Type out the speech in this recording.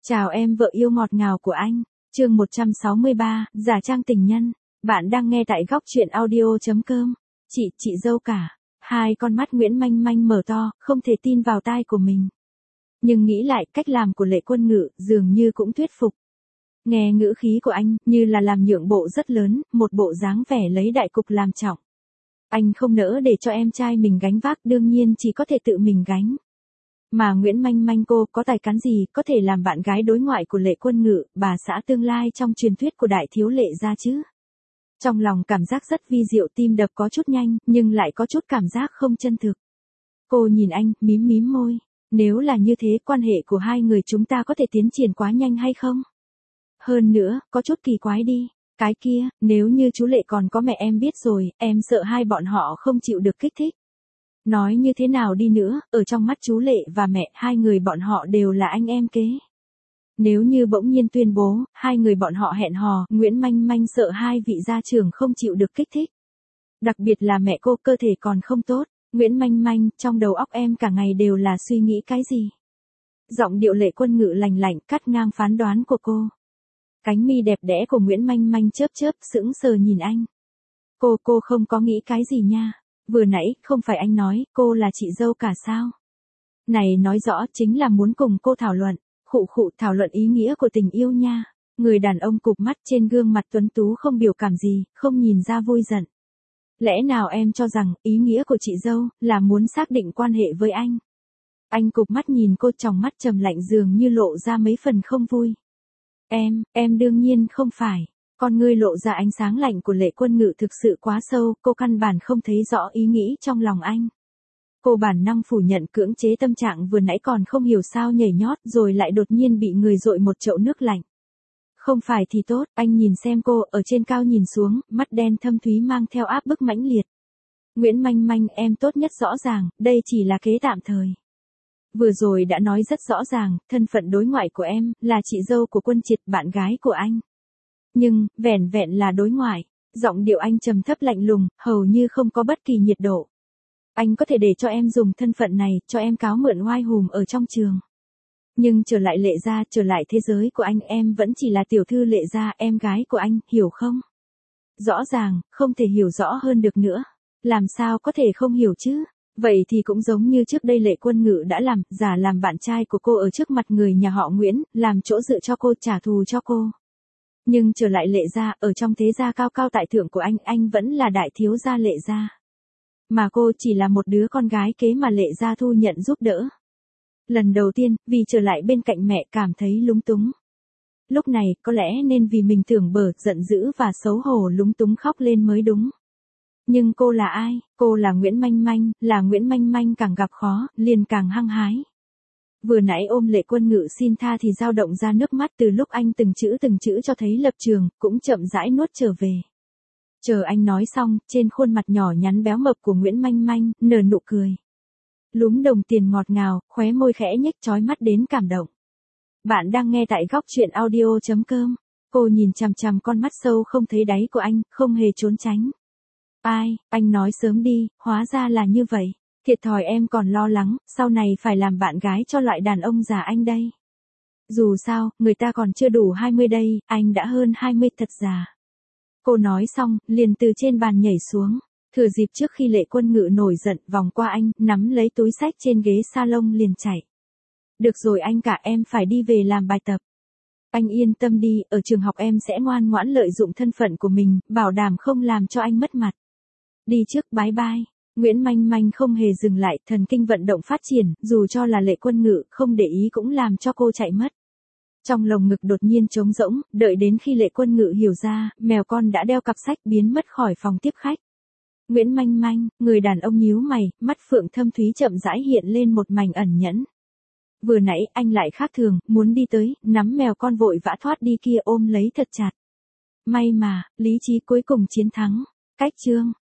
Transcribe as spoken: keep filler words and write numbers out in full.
Chào em vợ yêu ngọt ngào của anh, chương một trăm sáu mươi ba, giả trang tình nhân. Bạn đang nghe tại góc truyện audio chấm com. Chị, chị dâu cả. Hai con mắt Nguyễn Manh Manh mở to, không thể tin vào tai của mình. Nhưng nghĩ lại, cách làm của Lệ Quân Ngự dường như cũng thuyết phục. Nghe ngữ khí của anh, như là làm nhượng bộ rất lớn, một bộ dáng vẻ lấy đại cục làm trọng. Anh không nỡ để cho em trai mình gánh vác, đương nhiên chỉ có thể tự mình gánh. Mà Nguyễn Manh Manh cô có tài cán gì có thể làm bạn gái đối ngoại của Lệ Quân Ngự, bà xã tương lai trong truyền thuyết của đại thiếu Lệ gia chứ? Trong lòng cảm giác rất vi diệu, tim đập có chút nhanh, nhưng lại có chút cảm giác không chân thực. Cô nhìn anh, mím mím môi. Nếu là như thế, quan hệ của hai người chúng ta có thể tiến triển quá nhanh hay không? Hơn nữa, có chút kỳ quái đi. Cái kia, nếu như chú Lệ còn có mẹ em biết rồi, em sợ hai bọn họ không chịu được kích thích. Nói như thế nào đi nữa, ở trong mắt chú Lệ và mẹ, hai người bọn họ đều là anh em kế. Nếu như bỗng nhiên tuyên bố, hai người bọn họ hẹn hò, Nguyễn Manh Manh sợ hai vị gia trưởng không chịu được kích thích. Đặc biệt là mẹ cô cơ thể còn không tốt. Nguyễn Manh Manh, trong đầu óc em cả ngày đều là suy nghĩ cái gì? Giọng điệu Lệ Quân Ngự lành lạnh cắt ngang phán đoán của cô. Cánh mi đẹp đẽ của Nguyễn Manh Manh chớp chớp, sững sờ nhìn anh. Cô, cô không có nghĩ cái gì nha. Vừa nãy, không phải anh nói, cô là chị dâu cả sao? Này nói rõ chính là muốn cùng cô thảo luận, khụ khụ thảo luận ý nghĩa của tình yêu nha. Người đàn ông cụp mắt, trên gương mặt tuấn tú không biểu cảm gì, không nhìn ra vui giận. Lẽ nào em cho rằng, ý nghĩa của chị dâu, là muốn xác định quan hệ với anh? Anh cụp mắt nhìn cô, tròng mắt trầm lạnh dường như lộ ra mấy phần không vui. Em, em đương nhiên không phải. Con ngươi lộ ra ánh sáng lạnh của Lệ Quân Ngự thực sự quá sâu, cô căn bản không thấy rõ ý nghĩ trong lòng anh. Cô bản năng phủ nhận, cưỡng chế tâm trạng vừa nãy còn không hiểu sao nhảy nhót, rồi lại đột nhiên bị người dội một chậu nước lạnh. Không phải thì tốt, anh nhìn xem cô, ở trên cao nhìn xuống, mắt đen thâm thúy mang theo áp bức mãnh liệt. Nguyễn Manh Manh, em tốt nhất rõ ràng, đây chỉ là kế tạm thời. Vừa rồi đã nói rất rõ ràng, thân phận đối ngoại của em, là chị dâu của Quân Triệt, bạn gái của anh. Nhưng, vẻn vẹn là đối ngoại, giọng điệu anh trầm thấp lạnh lùng, hầu như không có bất kỳ nhiệt độ. Anh có thể để cho em dùng thân phận này, cho em cáo mượn oai hùm ở trong trường. Nhưng trở lại Lệ gia, trở lại thế giới của anh, em vẫn chỉ là tiểu thư Lệ gia, em gái của anh, hiểu không? Rõ ràng, không thể hiểu rõ hơn được nữa. Làm sao có thể không hiểu chứ? Vậy thì cũng giống như trước đây Lệ Quân Ngự đã làm, giả làm bạn trai của cô ở trước mặt người nhà họ Nguyễn, làm chỗ dựa cho cô, trả thù cho cô. Nhưng trở lại Lệ gia, ở trong thế gia cao cao tại thượng của anh, anh vẫn là đại thiếu gia Lệ gia. Mà cô chỉ là một đứa con gái kế mà Lệ gia thu nhận giúp đỡ. Lần đầu tiên, vì trở lại bên cạnh mẹ cảm thấy lúng túng. Lúc này, có lẽ nên vì mình tưởng bở, giận dữ và xấu hổ lúng túng khóc lên mới đúng. Nhưng cô là ai? Cô là Nguyễn Manh Manh, là Nguyễn Manh Manh càng gặp khó, liền càng hăng hái. Vừa nãy ôm Lệ Quân Ngự xin tha thì dao động ra nước mắt, từ lúc anh từng chữ từng chữ cho thấy lập trường, cũng chậm rãi nuốt trở về. Chờ anh nói xong, trên khuôn mặt nhỏ nhắn béo mập của Nguyễn Manh Manh, nở nụ cười. Lúm đồng tiền ngọt ngào, khóe môi khẽ nhếch chói mắt đến cảm động. Bạn đang nghe tại góc truyện audio chấm com. Cô nhìn chằm chằm con mắt sâu không thấy đáy của anh, không hề trốn tránh. Ai, anh nói sớm đi, hóa ra là như vậy. Thiệt thòi em còn lo lắng, sau này phải làm bạn gái cho loại đàn ông già anh đây. Dù sao, người ta còn chưa đủ hai mươi đây, anh đã hơn hai mươi thật già. Cô nói xong, liền từ trên bàn nhảy xuống. Thừa dịp trước khi Lệ Quân Ngự nổi giận, vòng qua anh, nắm lấy túi xách trên ghế salon liền chạy. Được rồi anh cả, em phải đi về làm bài tập. Anh yên tâm đi, ở trường học em sẽ ngoan ngoãn lợi dụng thân phận của mình, bảo đảm không làm cho anh mất mặt. Đi trước, bye bye. Nguyễn Manh Manh không hề dừng lại, thần kinh vận động phát triển, dù cho là Lệ Quân Ngự, không để ý cũng làm cho cô chạy mất. Trong lồng ngực đột nhiên trống rỗng, đợi đến khi Lệ Quân Ngự hiểu ra, mèo con đã đeo cặp sách biến mất khỏi phòng tiếp khách. Nguyễn Manh Manh, người đàn ông nhíu mày, mắt phượng thâm thúy chậm rãi hiện lên một mảnh ẩn nhẫn. Vừa nãy anh lại khác thường, muốn đi tới, nắm mèo con vội vã thoát đi kia ôm lấy thật chặt. May mà, lý trí cuối cùng chiến thắng. Cách chương